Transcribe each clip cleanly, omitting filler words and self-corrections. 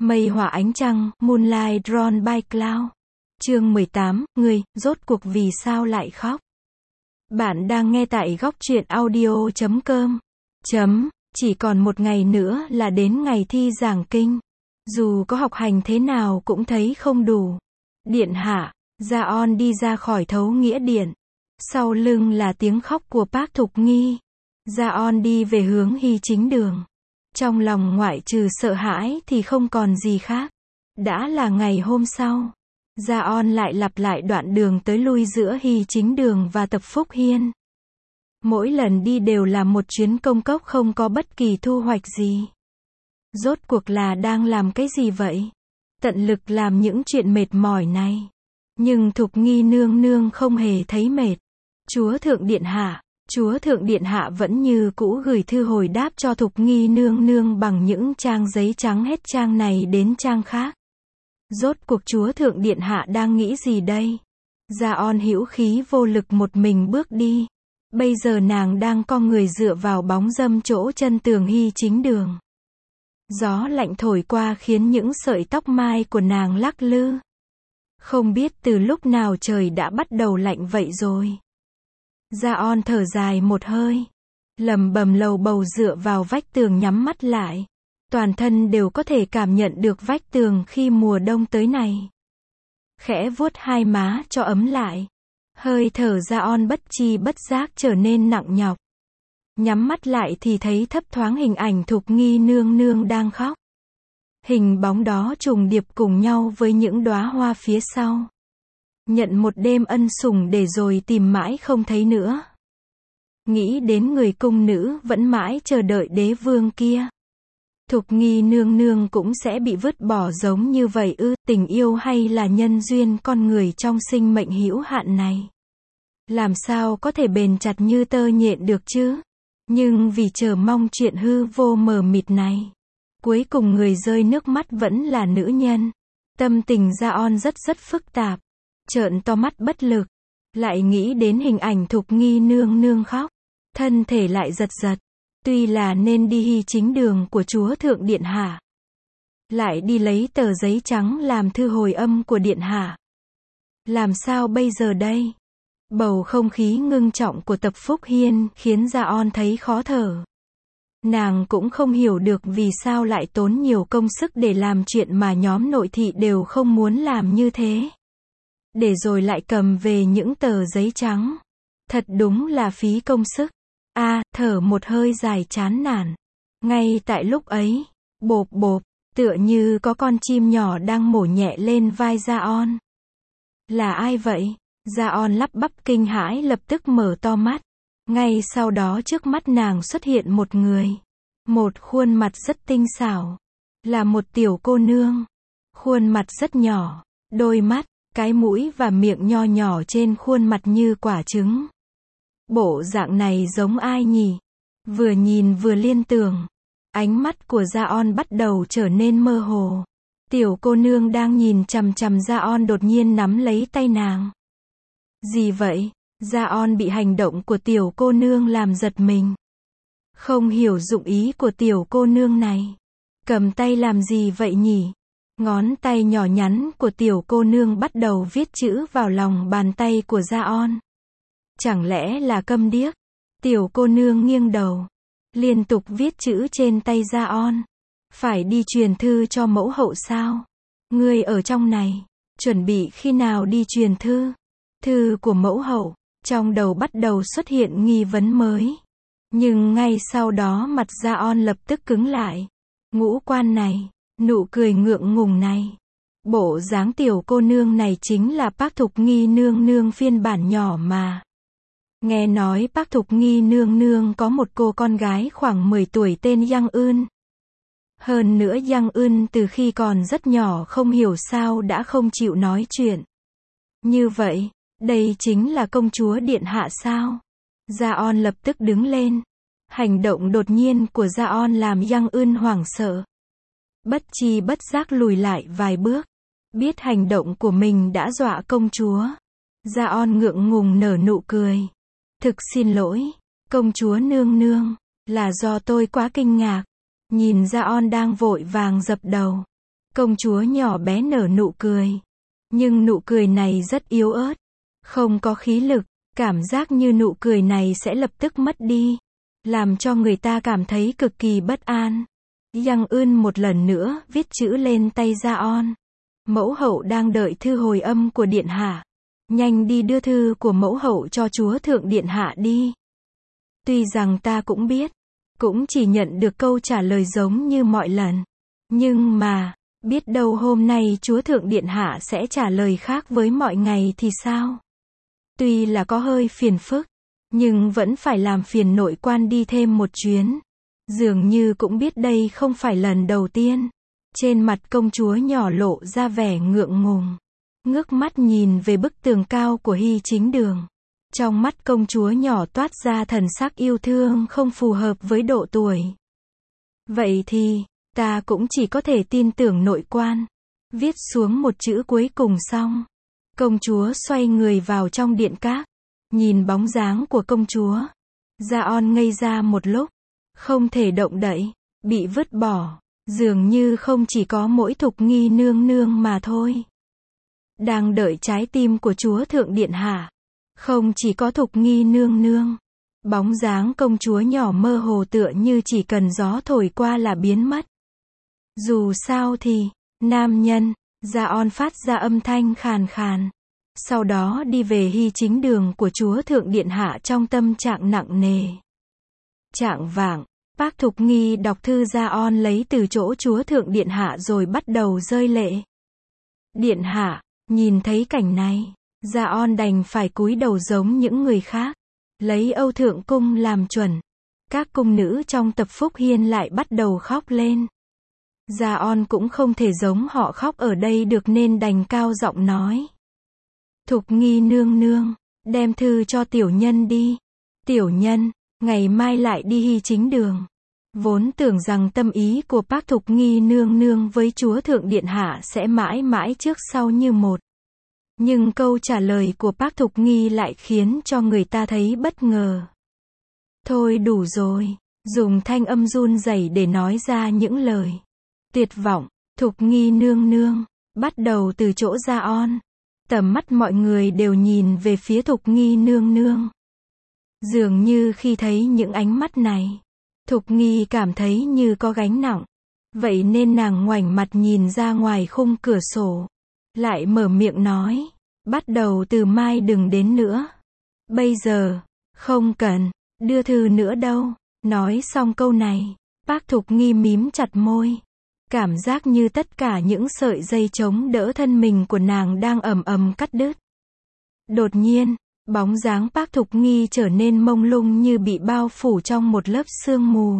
Mây hòa ánh trăng, Moonlight Drawn by Cloud. Chương 18, người, rốt cuộc vì sao lại khóc? Bạn đang nghe tại góc truyện audio.com. Chỉ còn một ngày nữa là đến ngày thi giảng kinh. Dù có học hành thế nào cũng thấy không đủ. Điện hạ, Gia-on đi ra khỏi thấu nghĩa điện. Sau lưng là tiếng khóc của Park Thục Nghi. Gia-on đi về hướng Hy Chính Đường. Trong lòng ngoại trừ sợ hãi thì không còn gì khác. Đã là ngày hôm sau. Gia-on lại lặp lại đoạn đường tới lui giữa Hy Chính Đường và Tập Phúc Hiên. Mỗi lần đi đều là một chuyến công cốc không có bất kỳ thu hoạch gì. Rốt cuộc là đang làm cái gì vậy? Tận lực làm những chuyện mệt mỏi này. Nhưng Thục Nghi nương nương không hề thấy mệt. Chúa Thượng Điện Hạ vẫn như cũ gửi thư hồi đáp cho Thục Nghi nương nương bằng những trang giấy trắng hết trang này đến trang khác. Rốt cuộc Chúa Thượng Điện Hạ đang nghĩ gì đây? Gia-on hữu khí vô lực một mình bước đi. Bây giờ nàng đang co người dựa vào bóng râm chỗ chân tường Hy Chính Đường. Gió lạnh thổi qua khiến những sợi tóc mai của nàng lắc lư. Không biết từ lúc nào trời đã bắt đầu lạnh vậy rồi. Gia-on thở dài một hơi. Lầm bầm lầu bầu dựa vào vách tường nhắm mắt lại. Toàn thân đều có thể cảm nhận được vách tường khi mùa đông tới này. Khẽ vuốt hai má cho ấm lại. Hơi thở Gia-on bất chi bất giác trở nên nặng nhọc. Nhắm mắt lại thì thấy thấp thoáng hình ảnh Thục Nghi nương nương đang khóc. Hình bóng đó trùng điệp cùng nhau với những đóa hoa phía sau. Nhận một đêm ân sủng để rồi tìm mãi không thấy nữa. Nghĩ đến người cung nữ vẫn mãi chờ đợi đế vương kia. Thục Nghi nương nương cũng sẽ bị vứt bỏ giống như vậy ư? Tình yêu hay là nhân duyên con người trong sinh mệnh hữu hạn này? Làm sao có thể bền chặt như tơ nhện được chứ? Nhưng vì chờ mong chuyện hư vô mờ mịt này, cuối cùng người rơi nước mắt vẫn là nữ nhân. Tâm tình Gia-on rất phức tạp. Trợn to mắt bất lực. Lại nghĩ đến hình ảnh Thục Nghi nương nương khóc. Thân thể lại giật. Tuy là nên đi Hy Chính Đường của Chúa Thượng Điện Hạ. Lại đi lấy tờ giấy trắng làm thư hồi âm của Điện Hạ. Làm sao bây giờ đây? Bầu không khí ngưng trọng của Tập Phúc Hiên khiến Gia-on thấy khó thở. Nàng cũng không hiểu được vì sao lại tốn nhiều công sức để làm chuyện mà nhóm nội thị đều không muốn làm như thế. Để rồi lại cầm về những tờ giấy trắng. Thật đúng là phí công sức. Thở một hơi dài chán nản. Ngay tại lúc ấy, bộp, tựa như có con chim nhỏ đang mổ nhẹ lên vai Gia-on. Là ai vậy? Gia-on lắp bắp kinh hãi lập tức mở to mắt. Ngay sau đó trước mắt nàng xuất hiện một người. Một khuôn mặt rất tinh xảo. Là một tiểu cô nương. Khuôn mặt rất nhỏ. Đôi mắt, cái mũi và miệng nho nhỏ trên khuôn mặt như quả trứng. Bộ dạng này giống ai nhỉ? Vừa nhìn vừa liên tưởng. Ánh mắt của Gia-on bắt đầu trở nên mơ hồ. Tiểu cô nương đang nhìn chằm chằm Gia-on đột nhiên nắm lấy tay nàng. Gì vậy? Gia-on bị hành động của tiểu cô nương làm giật mình. Không hiểu dụng ý của tiểu cô nương này. Cầm tay làm gì vậy nhỉ? Ngón tay nhỏ nhắn của tiểu cô nương bắt đầu viết chữ vào lòng bàn tay của Gia-on. Chẳng lẽ là câm điếc? Tiểu cô nương nghiêng đầu. Liên tục viết chữ trên tay Gia-on. Phải đi truyền thư cho mẫu hậu sao? Ngươi ở trong này. Chuẩn bị khi nào đi truyền thư? Thư của mẫu hậu. Trong đầu bắt đầu xuất hiện nghi vấn mới. Nhưng ngay sau đó mặt Gia-on lập tức cứng lại. Ngũ quan này. Nụ cười ngượng ngùng này. Bộ dáng tiểu cô nương này chính là Park Thục Nghi nương nương phiên bản nhỏ mà. Nghe nói Park Thục Nghi nương nương có một cô con gái khoảng 10 tuổi tên Yang Eun. Hơn nữa Yang Eun từ khi còn rất nhỏ không hiểu sao đã không chịu nói chuyện. Như vậy, đây chính là công chúa điện hạ sao? Gia-on lập tức đứng lên. Hành động đột nhiên của Gia-on làm Yang Eun hoảng sợ. Bất chi bất giác lùi lại vài bước. Biết hành động của mình đã dọa công chúa. Gia-on ngượng ngùng nở nụ cười. Thực xin lỗi, công chúa nương nương, là do tôi quá kinh ngạc. Nhìn Gia-on đang vội vàng dập đầu. Công chúa nhỏ bé nở nụ cười. Nhưng nụ cười này rất yếu ớt. Không có khí lực. Cảm giác như nụ cười này sẽ lập tức mất đi. Làm cho người ta cảm thấy cực kỳ bất an. Yang Eun một lần nữa viết chữ lên tay Jaon. Mẫu hậu đang đợi thư hồi âm của điện hạ. Nhanh đi đưa thư của mẫu hậu cho chúa thượng điện hạ đi. Tuy rằng ta cũng biết. Cũng chỉ nhận được câu trả lời giống như mọi lần. Nhưng mà, biết đâu hôm nay chúa thượng điện hạ sẽ trả lời khác với mọi ngày thì sao? Tuy là có hơi phiền phức, nhưng vẫn phải làm phiền nội quan đi thêm một chuyến. Dường như cũng biết đây không phải lần đầu tiên. Trên mặt công chúa nhỏ lộ ra vẻ ngượng ngùng. Ngước mắt nhìn về bức tường cao của Hy Chính Đường. Trong mắt công chúa nhỏ toát ra thần sắc yêu thương không phù hợp với độ tuổi. Vậy thì, ta cũng chỉ có thể tin tưởng nội quan. Viết xuống một chữ cuối cùng xong. Công chúa xoay người vào trong điện các. Nhìn bóng dáng của công chúa. Jaon ngây ra một lúc. Không thể động đậy. Bị vứt bỏ. Dường như không chỉ có mỗi Thục Nghi nương nương mà thôi. Đang đợi trái tim của chúa thượng điện hạ. Không chỉ có Thục Nghi nương nương. Bóng dáng công chúa nhỏ mơ hồ tựa như chỉ cần gió thổi qua là biến mất. Dù sao thì, nam nhân, Jaon phát ra âm thanh khàn khàn. Sau đó đi về Hy Chính Đường của chúa thượng điện hạ trong tâm trạng nặng nề. Chạng vạng, Park Thục Nghi đọc thư Jaon lấy từ chỗ chúa thượng điện hạ rồi bắt đầu rơi lệ. Điện hạ, nhìn thấy cảnh này, Jaon đành phải cúi đầu giống những người khác. Lấy Âu Thượng Cung làm chuẩn. Các cung nữ trong tập Phúc Hiên lại bắt đầu khóc lên. Jaon cũng không thể giống họ khóc ở đây được nên đành cao giọng nói. Thục Nghi nương nương, đem thư cho tiểu nhân đi. Tiểu nhân, ngày mai lại đi Hy Chính Đường. Vốn tưởng rằng tâm ý của Park Thục Nghi nương nương với chúa thượng điện hạ sẽ mãi mãi trước sau như một. Nhưng câu trả lời của Park Thục Nghi lại khiến cho người ta thấy bất ngờ. Thôi đủ rồi, dùng thanh âm run rẩy để nói ra những lời tuyệt vọng. Thục Nghi nương nương, bắt đầu từ chỗ Jaon. Tầm mắt mọi người đều nhìn về phía Thục Nghi nương nương. Dường như khi thấy những ánh mắt này, Thục Nghi cảm thấy như có gánh nặng. Vậy nên nàng ngoảnh mặt nhìn ra ngoài khung cửa sổ. Lại mở miệng nói, bắt đầu từ mai đừng đến nữa. Bây giờ, không cần, đưa thư nữa đâu. Nói xong câu này, Park Thục Nghi mím chặt môi. Cảm giác như tất cả những sợi dây chống đỡ thân mình của nàng đang ầm ầm cắt đứt. Đột nhiên, bóng dáng Park Thục Nghi trở nên mông lung như bị bao phủ trong một lớp sương mù.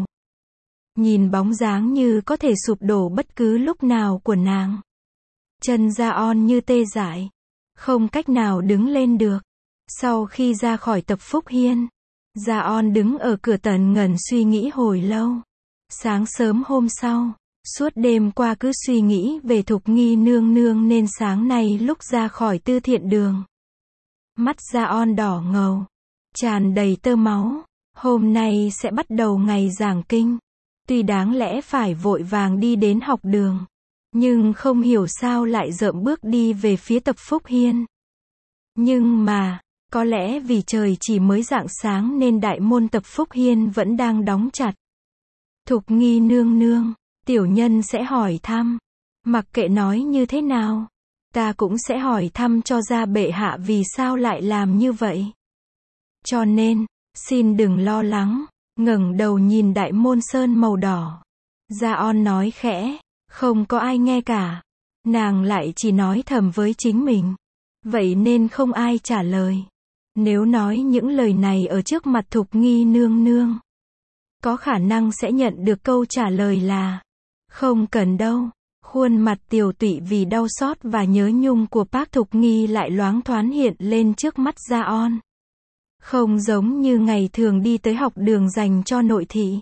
Nhìn bóng dáng như có thể sụp đổ bất cứ lúc nào của nàng. Chân Jaon như tê dại. Không cách nào đứng lên được. Sau khi ra khỏi tập Phúc Hiên, Jaon đứng ở cửa tần ngần suy nghĩ hồi lâu. Sáng sớm hôm sau, suốt đêm qua cứ suy nghĩ về Thục Nghi nương nương nên sáng nay lúc ra khỏi Tư Thiện Đường. Mắt Jaon đỏ ngầu, tràn đầy tơ máu. Hôm nay sẽ bắt đầu ngày giảng kinh. Tuy đáng lẽ phải vội vàng đi đến học đường, nhưng không hiểu sao lại rợm bước đi về phía tập Phúc Hiên. Nhưng mà, có lẽ vì trời chỉ mới rạng sáng nên đại môn tập Phúc Hiên vẫn đang đóng chặt. Thục Nghi nương nương, tiểu nhân sẽ hỏi thăm. Mặc kệ nói như thế nào, ta cũng sẽ hỏi thăm cho ra bệ hạ vì sao lại làm như vậy. Cho nên, xin đừng lo lắng. Ngẩng đầu nhìn đại môn sơn màu đỏ. Jaon nói khẽ, không có ai nghe cả. Nàng lại chỉ nói thầm với chính mình. Vậy nên không ai trả lời. Nếu nói những lời này ở trước mặt Thục Nghi nương nương, có khả năng sẽ nhận được câu trả lời là không cần đâu. Khuôn mặt tiều tụy vì đau xót và nhớ nhung của Park Thục Nghi lại loáng thoáng hiện lên trước mắt Jaon. Không giống như ngày thường đi tới học đường dành cho nội thị.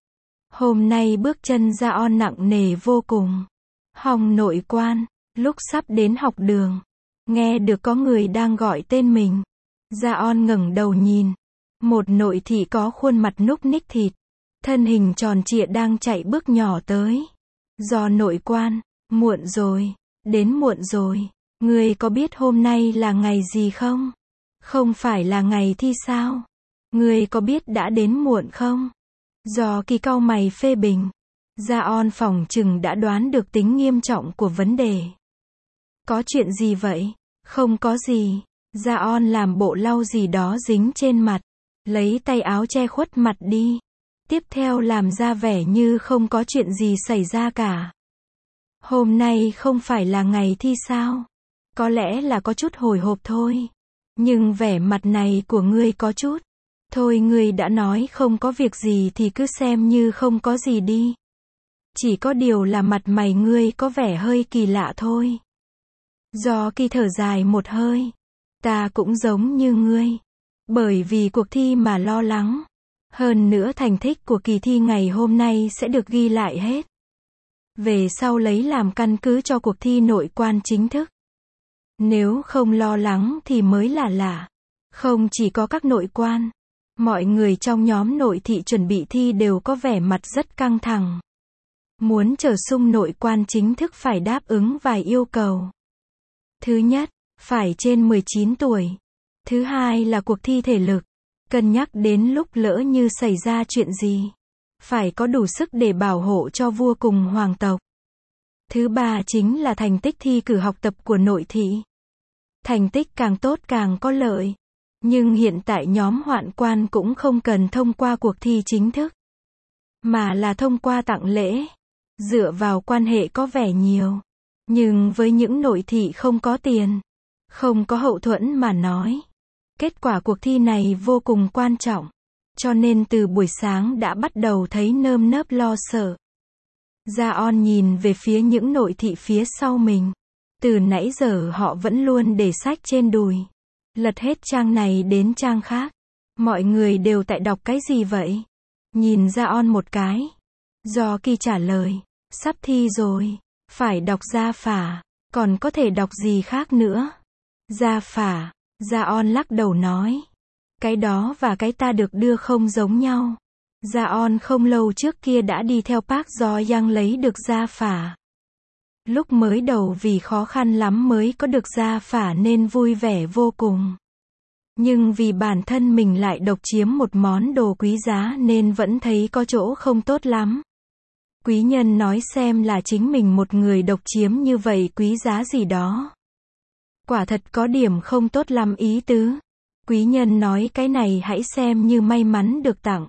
Hôm nay bước chân Jaon nặng nề vô cùng. Hòng nội quan, lúc sắp đến học đường, nghe được có người đang gọi tên mình. Jaon ngẩng đầu nhìn. Một nội thị có khuôn mặt núc ních thịt, thân hình tròn trịa đang chạy bước nhỏ tới. Do nội quan, Muộn rồi, đến muộn rồi. Ngươi có biết hôm nay là ngày gì không? Không phải là ngày thi sao? Ngươi có biết đã đến muộn không? Do Kỳ cau mày phê bình. Gia-on phỏng chừng đã đoán được tính nghiêm trọng của vấn đề. Có chuyện gì vậy? Không có gì. Gia-on làm bộ lau gì đó dính trên mặt. Lấy tay áo che khuất mặt đi. Tiếp theo làm ra vẻ như không có chuyện gì xảy ra cả. Hôm nay không phải là ngày thi sao? Có lẽ là có chút hồi hộp thôi. Nhưng vẻ mặt này của ngươi có chút. Thôi ngươi đã nói không có việc gì thì cứ xem như không có gì đi. Chỉ có điều là mặt mày ngươi có vẻ hơi kỳ lạ thôi. Do Kỳ thở dài một hơi. Ta cũng giống như ngươi. Bởi vì cuộc thi mà lo lắng. Hơn nữa thành tích của kỳ thi ngày hôm nay sẽ được ghi lại hết. Về sau lấy làm căn cứ cho cuộc thi nội quan chính thức. Nếu không lo lắng thì mới là lạ. Không chỉ có các nội quan. Mọi người trong nhóm nội thị chuẩn bị thi đều có vẻ mặt rất căng thẳng. Muốn trở sung nội quan chính thức phải đáp ứng vài yêu cầu. Thứ nhất, phải trên 19 tuổi. Thứ hai là cuộc thi thể lực. Cân nhắc đến lúc lỡ như xảy ra chuyện gì. Phải có đủ sức để bảo hộ cho vua cùng hoàng tộc. Thứ ba chính là thành tích thi cử học tập của nội thị. Thành tích càng tốt càng có lợi. Nhưng hiện tại nhóm hoạn quan cũng không cần thông qua cuộc thi chính thức. Mà là thông qua tặng lễ. Dựa vào quan hệ có vẻ nhiều. Nhưng với những nội thị không có tiền. Không có hậu thuẫn mà nói. Kết quả cuộc thi này vô cùng quan trọng. Cho nên từ buổi sáng đã bắt đầu thấy nơm nớp lo sợ. Gia-on nhìn về phía những nội thị phía sau mình. Từ nãy giờ họ vẫn luôn để sách trên đùi. Lật hết trang này đến trang khác. Mọi người đều tại đọc cái gì vậy? Nhìn Gia-on một cái. Do Kỳ trả lời. Sắp thi rồi. Phải đọc gia phả. Còn có thể đọc gì khác nữa? Gia phả. Gia-on lắc đầu nói. Cái đó và cái ta được đưa không giống nhau. Gia-on không lâu trước kia đã đi theo Park Jo-young lấy được gia phả. Lúc mới đầu vì khó khăn lắm mới có được gia phả nên vui vẻ vô cùng. Nhưng vì bản thân mình lại độc chiếm một món đồ quý giá nên vẫn thấy có chỗ không tốt lắm. Quý nhân nói xem là chính mình một người độc chiếm như vậy quý giá gì đó. Quả thật có điểm không tốt lắm ý tứ. Quý nhân nói cái này hãy xem như may mắn được tặng.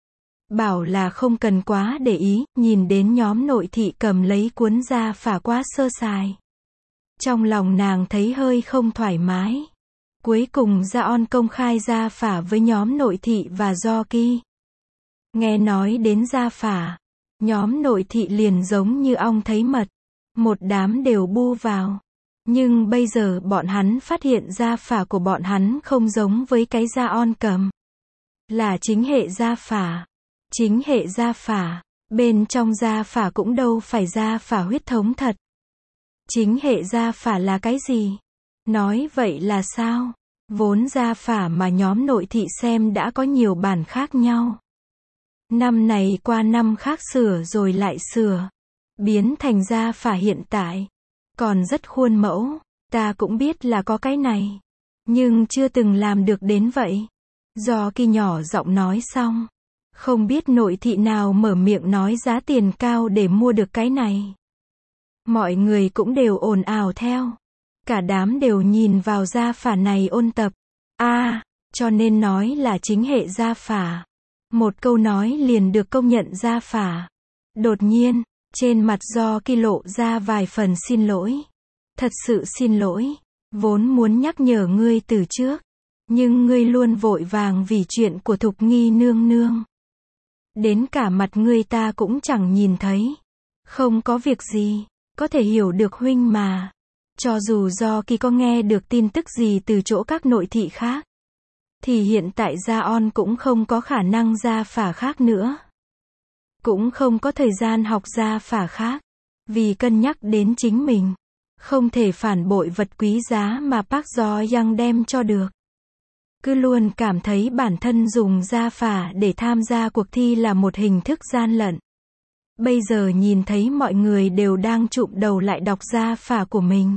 Bảo là không cần quá để ý, nhìn đến nhóm nội thị cầm lấy cuốn gia phả quá sơ sài. Trong lòng nàng thấy hơi không thoải mái. Cuối cùng Gia-on công khai gia phả với nhóm nội thị và Do Kỳ. Nghe nói đến gia phả, nhóm nội thị liền giống như ong thấy mật. Một đám đều bu vào. Nhưng bây giờ bọn hắn phát hiện gia phả của bọn hắn không giống với cái Gia-on cầm. Là chính hệ gia phả. Chính hệ gia phả. Bên trong gia phả cũng đâu phải gia phả huyết thống thật. Chính hệ gia phả là cái gì? Nói vậy là sao? Vốn gia phả mà nhóm nội thị xem đã có nhiều bản khác nhau. Năm này qua năm khác sửa rồi lại sửa. Biến thành gia phả hiện tại. Còn rất khuôn mẫu. Ta cũng biết là có cái này. Nhưng chưa từng làm được đến vậy. Do Kỳ nhỏ giọng nói xong. Không biết nội thị nào mở miệng nói giá tiền cao để mua được cái này. Mọi người cũng đều ồn ào theo. Cả đám đều nhìn vào gia phả này ôn tập. Cho nên nói là chính hệ gia phả. Một câu nói liền được công nhận gia phả. Đột nhiên, trên mặt Do Kỳ lộ ra vài phần xin lỗi. Thật sự xin lỗi. Vốn muốn nhắc nhở ngươi từ trước. Nhưng ngươi luôn vội vàng vì chuyện của Thục Nghi nương nương. Đến cả mặt ngươi ta cũng chẳng nhìn thấy. Không có việc gì. Có thể hiểu được huynh mà. Cho dù Do Kỳ có nghe được tin tức gì từ chỗ các nội thị khác. Thì hiện tại Gia-on cũng không có khả năng gia phả khác nữa. Cũng không có thời gian học gia phả khác. Vì cân nhắc đến chính mình. Không thể phản bội vật quý giá mà Park Jo-young đem cho được. Cứ luôn cảm thấy bản thân dùng gia phả để tham gia cuộc thi là một hình thức gian lận. Bây giờ nhìn thấy mọi người đều đang chụm đầu lại đọc gia phả của mình.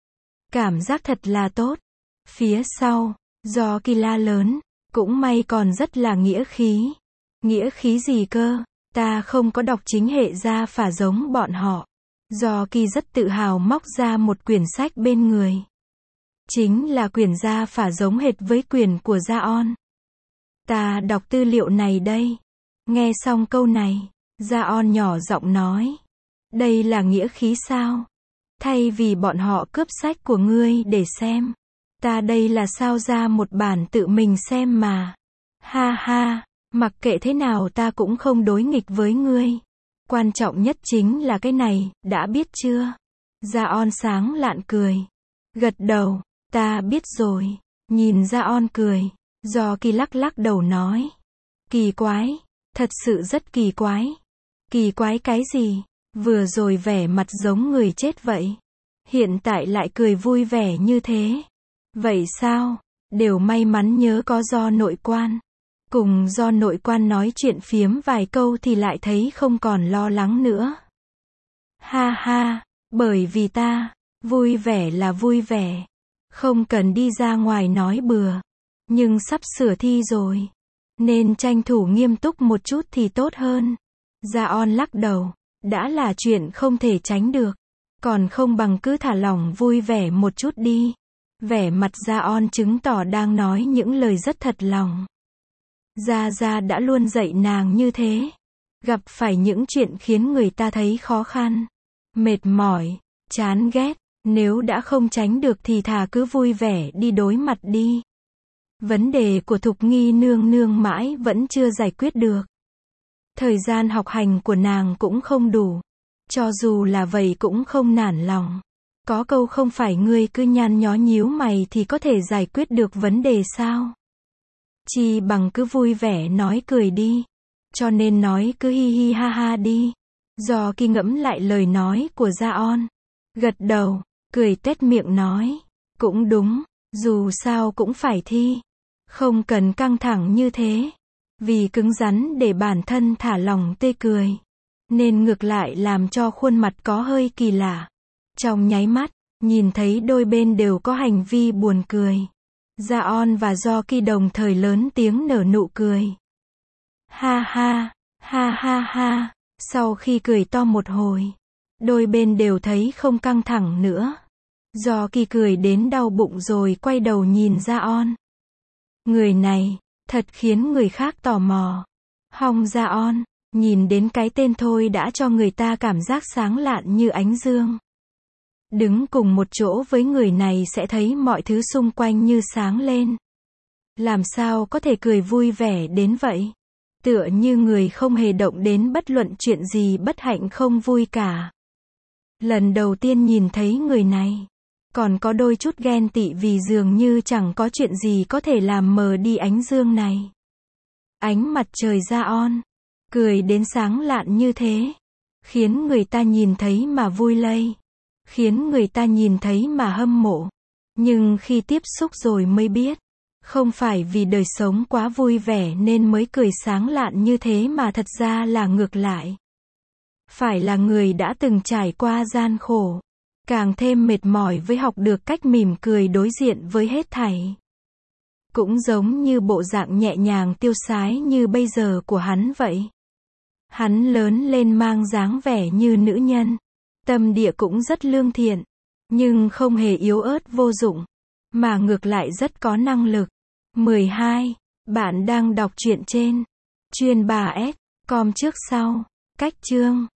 Cảm giác thật là tốt. Phía sau, do kỳ la lớn, cũng may còn rất là nghĩa khí. Nghĩa khí gì cơ? Ta không có đọc chính hệ gia phả giống bọn họ. Do kỳ rất tự hào móc ra một quyển sách bên người. Chính là quyển gia phả giống hệt với quyển của Gia On. Ta đọc tư liệu này đây. Nghe xong câu này, Gia On nhỏ giọng nói. Đây là nghĩa khí sao? Thay vì bọn họ cướp sách của ngươi để xem. Ta đây là sao ra một bản tự mình xem mà. Ha ha, mặc kệ thế nào ta cũng không đối nghịch với ngươi. Quan trọng nhất chính là cái này, đã biết chưa? Gia On sáng lạn cười. Gật đầu, ta biết rồi. Nhìn Gia On cười, do kỳ lắc lắc đầu nói. Kỳ quái, thật sự rất kỳ quái. Kỳ quái cái gì? Vừa rồi vẻ mặt giống người chết vậy. Hiện tại lại cười vui vẻ như thế. Vậy sao? Đều may mắn nhớ có do nội quan. Cùng do nội quan nói chuyện phiếm vài câu thì lại thấy không còn lo lắng nữa. Ha ha, bởi vì ta, vui vẻ là vui vẻ. Không cần đi ra ngoài nói bừa. Nhưng sắp sửa thi rồi. Nên tranh thủ nghiêm túc một chút thì tốt hơn. Gia On lắc đầu. Đã là chuyện không thể tránh được. Còn không bằng cứ thả lỏng vui vẻ một chút đi. Vẻ mặt Gia On chứng tỏ đang nói những lời rất thật lòng. Gia Gia đã luôn dạy nàng như thế. Gặp phải những chuyện khiến người ta thấy khó khăn, mệt mỏi, chán ghét, nếu đã không tránh được thì thà cứ vui vẻ đi đối mặt đi. Vấn đề của Thục Nghi nương nương mãi vẫn chưa giải quyết được. Thời gian học hành của nàng cũng không đủ. Cho dù là vậy cũng không nản lòng. Có câu không phải ngươi cứ nhăn nhó nhíu mày thì có thể giải quyết được vấn đề sao? Chi bằng cứ vui vẻ nói cười đi. Cho nên nói cứ hi hi ha ha đi. Do kỳ ngẫm lại lời nói của Gia On. Gật đầu, cười tét miệng nói. Cũng đúng, dù sao cũng phải thi. Không cần căng thẳng như thế. Vì cứng rắn để bản thân thả lỏng tươi cười. Nên ngược lại làm cho khuôn mặt có hơi kỳ lạ. Trong nháy mắt, nhìn thấy đôi bên đều có hành vi buồn cười. Gia On và Do Kỳ đồng thời lớn tiếng nở nụ cười. Ha ha, ha ha ha. Sau khi cười to một hồi, đôi bên đều thấy không căng thẳng nữa. Do Kỳ cười đến đau bụng rồi quay đầu nhìn Gia On. Người này, thật khiến người khác tò mò. Hong Gia On, nhìn đến cái tên thôi đã cho người ta cảm giác sáng lạn như ánh dương. Đứng cùng một chỗ với người này sẽ thấy mọi thứ xung quanh như sáng lên. Làm sao có thể cười vui vẻ đến vậy? Tựa như người không hề động đến bất luận chuyện gì bất hạnh không vui cả. Lần đầu tiên nhìn thấy người này, còn có đôi chút ghen tị vì dường như chẳng có chuyện gì có thể làm mờ đi ánh dương này. Ánh mặt trời Gia On, cười đến sáng lạn như thế, khiến người ta nhìn thấy mà vui lây, khiến người ta nhìn thấy mà hâm mộ. Nhưng khi tiếp xúc rồi mới biết, không phải vì đời sống quá vui vẻ nên mới cười sáng lạn như thế mà thật ra là ngược lại. Phải là người đã từng trải qua gian khổ, càng thêm mệt mỏi với học được cách mỉm cười đối diện với hết thảy. Cũng giống như bộ dạng nhẹ nhàng tiêu sái như bây giờ của hắn vậy. Hắn lớn lên mang dáng vẻ như nữ nhân. Tâm địa cũng rất lương thiện. Nhưng không hề yếu ớt vô dụng. Mà ngược lại rất có năng lực. 12. Bạn đang đọc truyện trên Chuyên bà S. Com trước sau. Cách chương